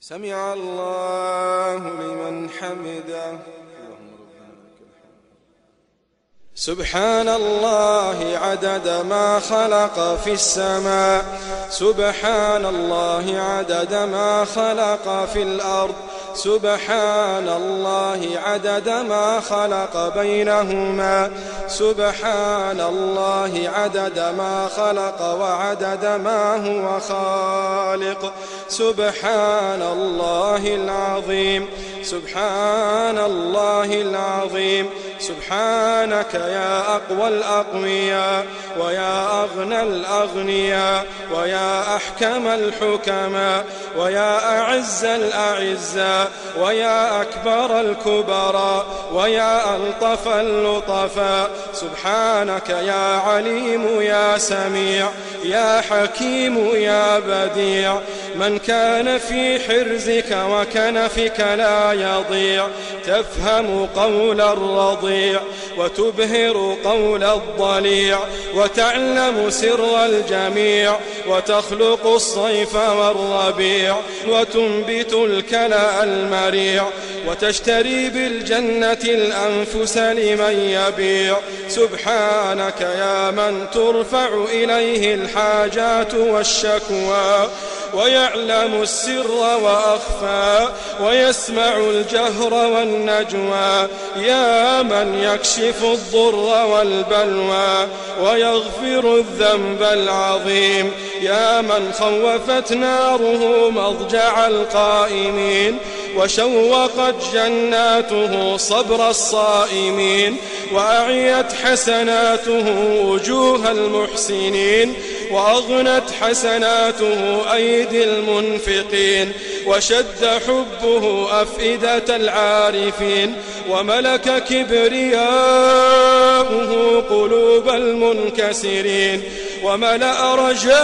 سمع الله لمن حمده. سبحان الله عدد ما خلق في السماء، سبحان الله عدد ما خلق في الأرض، سبحان الله عدد ما خلق بينهما، سبحان الله عدد ما خلق وعدد ما هو خالق. سبحان الله العظيم، سبحان الله العظيم. سبحانك يا أقوى الأقوياء، ويا أغنى الأغنياء، ويا أحكم الحكماء، ويا أعز الأعزاء، ويا أكبر الكبراء، ويا ألطف اللطفاء. سبحانك يا عليم يا سميع، يا حكيم يا بديع. من كان في حرزك وكنفك لا يضيع، تفهم قول الرضيع وتبهر قول الضليع، وتعلم سر الجميع، وتخلق الصيف والربيع، وتنبت الكلأ المريع، وتشتري بالجنة الأنفس لمن يبيع. سبحانك يا من ترفع إليه الحاجات والشكوى، ويعلم السر وأخفى، ويسمع الجهر والنجوى. يا من يكشف الضر والبلوى، ويغفر الذنب العظيم. يا من خوفت ناره مضجع القائمين، وشوقت جناته صبر الصائمين، وأعيت حسناته وجوه المحسنين، وأغنت حسناته أيدي المنفقين، وشد حبه أفئدة العارفين، وملك كبرياؤه قلوب المنكسرين، وملأ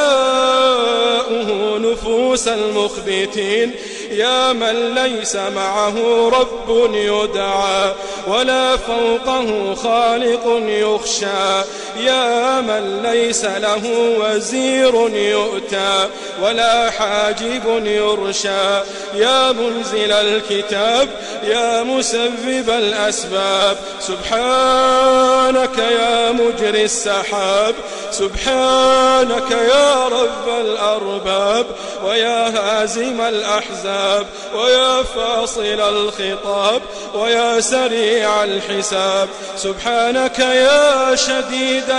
رجاؤه نفوس المخبتين. يا من ليس معه رب يدعى، ولا فوقه خالق يخشى. يا من ليس له وزير يؤتى، ولا حاجب يرشى. يا منزل الكتاب، يا مسبب الأسباب. سبحانك يا مجري السحاب، سبحانك يا رب الأرباب، ويا هازم الأحزاب، ويا فاصل الخطاب، ويا سريع الحساب. سبحانك يا شديد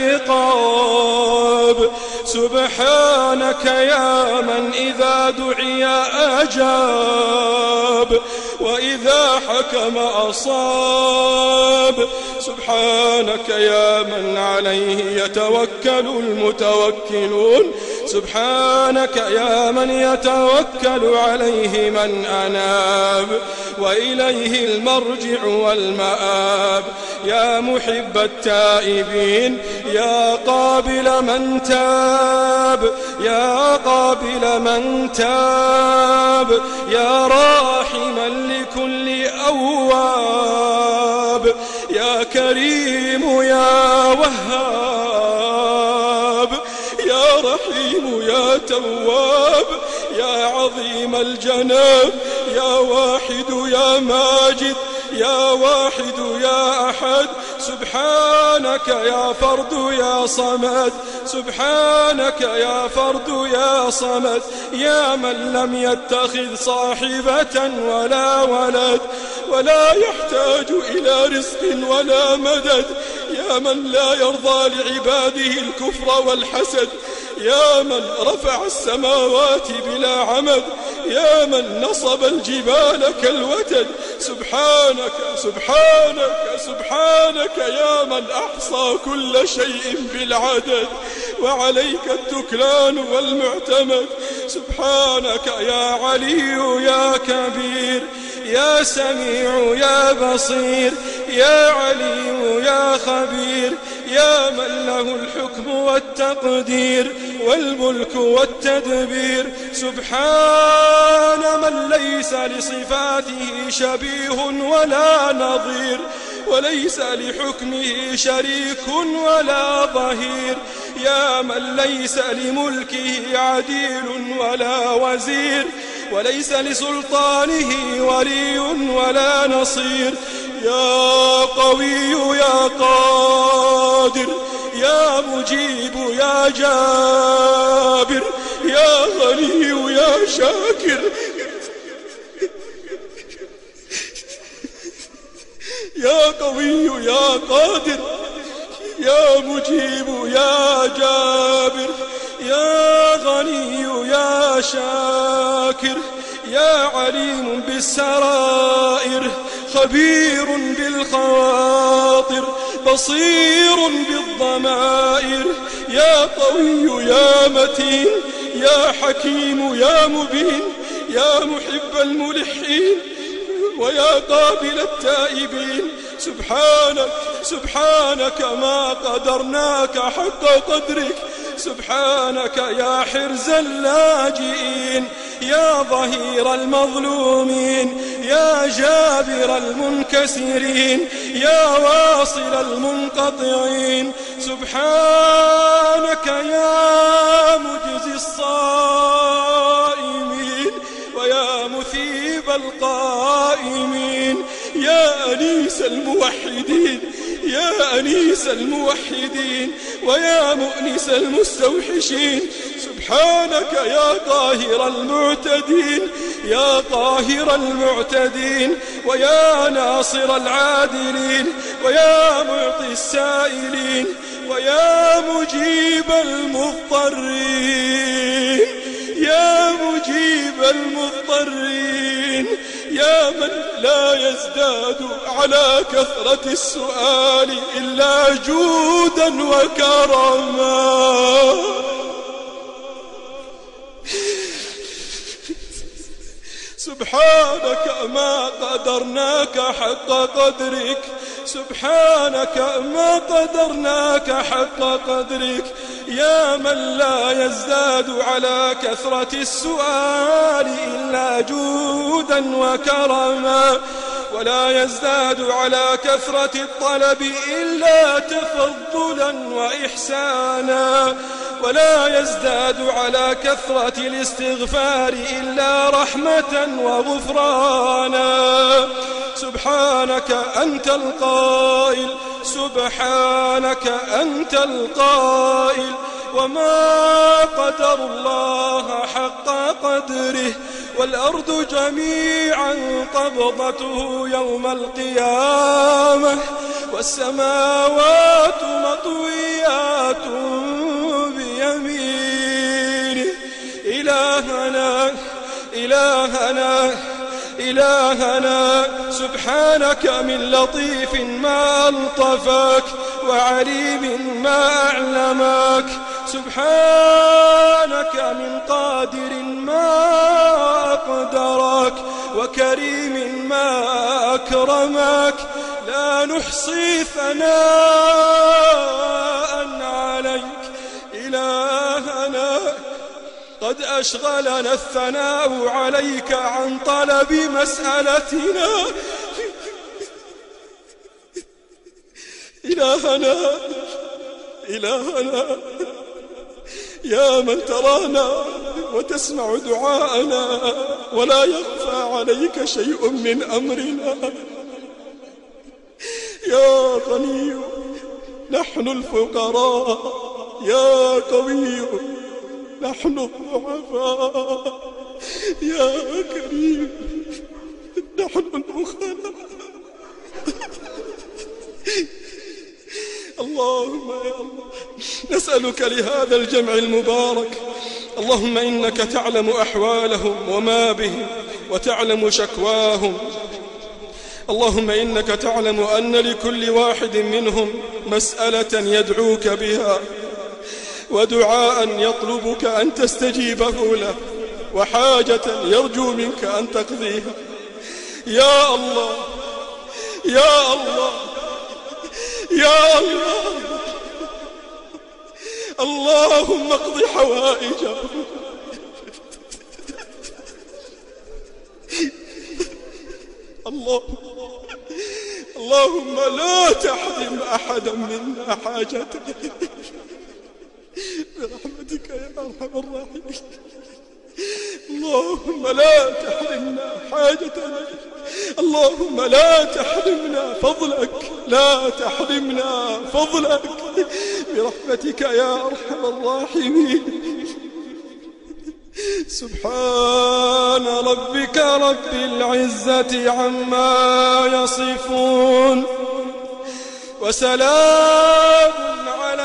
العقاب، سبحانك يا من إذا دعي أجاب، وإذا حكم أصاب. سبحانك يا من عليه يتوكل المتوكلون، سبحانك يا من يتوكل عليه من أناب، وإليه المرجع والمآب. يا محب التائبين، يا قابل من تاب، يا قابل من تاب، يا راحما لكل أواب، يا كريم يا وهاب، يا رحيم يا تواب، يا عظيم الجناب، يا واحد يا ماجد، يا واحد يا أحد. سبحانك يا فرد يا صمد، سبحانك يا فرد يا صمد. يا من لم يتخذ صاحبة ولا ولد، ولا يحتاج إلى رزق ولا مدد. يا من لا يرضى لعباده الكفر والحسد. يا من رفع السماوات بلا عمد، يا من نصب الجبال كالوتد. سبحانك سبحانك سبحانك يا من أحصى كل شيء بالعدد، وعليك التكلان والمعتمد. سبحانك يا علي يا كبير، يا سميع يا بصير، يا عليم يا خبير. يا من له الحكم والتقدير والملك والتدبير. سبحان من ليس لصفاته شبيه ولا نظير، وليس لحكمه شريك ولا ظهير. يا من ليس لملكه عديل ولا وزير، وليس لسلطانه ولي ولا نصير. يا قوي يا قادر يا مجيب يا جابر يا غني يا شاكر يا قوي يا قادر يا مجيب يا جابر يا غني يا شاكر يا عليم بالسرائر خبير بالخواطر بصير بالضمائر. يا قوي يا متين يا حكيم يا مبين يا محب الملحين ويا قابل التائبين. سبحانك سبحانك ما قدرناك حق قدرك. سبحانك يا حرز اللاجئين يا ظهير المظلومين يا جابر المنكسرين يا واصل المنقطعين. سبحانك يا مجزي الصائمين ويا مثيب القائمين يا أنيس الموحدين يا أنيس الموحدين ويا مؤنس المستوحشين. سبحانك يا قاهر المعتدين يا قاهر المعتدين ويا ناصر العادلين ويا معطي السائلين ويا مجيب المضطرين يا مجيب المضطرين يا من لا يزداد على كثرة السؤال إلا جودا وكرما. سبحانك ما قدرناك حق قدرك. سبحانك ما قدرناك حق قدرك يا من لا يزداد على كثرة السؤال إلا جودا وكرما ولا يزداد على كثرة الطلب إلا تفضلا وإحسانا ولا يزداد على كثرة الاستغفار إلا رحمة وغفرانا. سبحانك أنت القائل سبحانك أنت القائل وما قدر الله حق قدره والأرض جميعا قبضته يوم القيامة والسماوات مطويات بيمينه. إلهنا إلهنا إلهنا سبحانك من لطيف ما ألطفك وعليم ما أعلمك. سبحانك من قادر ما أقدرك وكريم ما أكرمك. لا نحصي ثناء عليك إلهنا قد أشغلنا الثناء عليك عن طلب مسألتنا. إلهنا إلهنا يا من ترانا وتسمع دعاءنا ولا يخفى عليك شيء من أمرنا. يا غني نحن الفقراء يا قوي نحن الضعفاء يا كريم نحن البخلاء. اللهم يا الله نسألك لهذا الجمع المبارك اللهم إنك تعلم أحوالهم وما بهم وتعلم شكواهم. اللهم إنك تعلم أن لكل واحد منهم مسألة يدعوك بها ودعاء يطلبك أن تستجيبه له وحاجة يرجو منك أن تقضيها. يا الله يا الله يا الله اللهم اقض حوائجهم. اللهم لا تحرم أحدا منا حاجته برحمتك يا أرحم الراحمين. اللهم لا تحرمنا حاجتنا، اللهم لا تحرمنا فضلك، لا تحرمنا فضلك برحمتك يا أرحم الراحمين. سبحان ربك رب العزة عما يصفون، وسلام على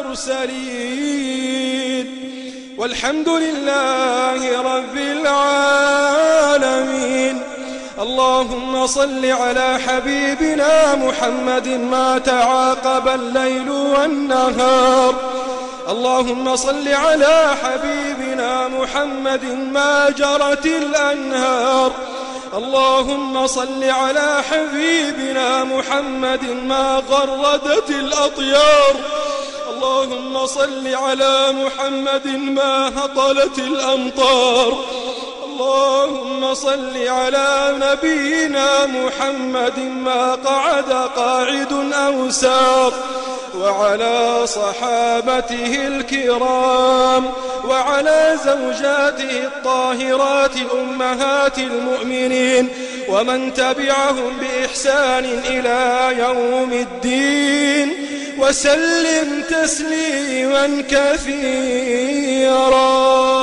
المرسلين، والحمد لله رب العالمين. اللهم صل على حبيبنا محمد ما تعاقب الليل والنهار، اللهم صل على حبيبنا محمد ما جرت الأنهار، اللهم صل على حبيبنا محمد ما غردت الأطيار، اللهم صل على محمد ما هطلت الأمطار، اللهم صل على نبينا محمد ما قعد قاعد أو سار، وعلى صحابته الكرام، وعلى زوجاته الطاهرات أمهات المؤمنين، ومن تبعهم بإحسان إلى يوم الدين، وسلم تسليما كثيرا.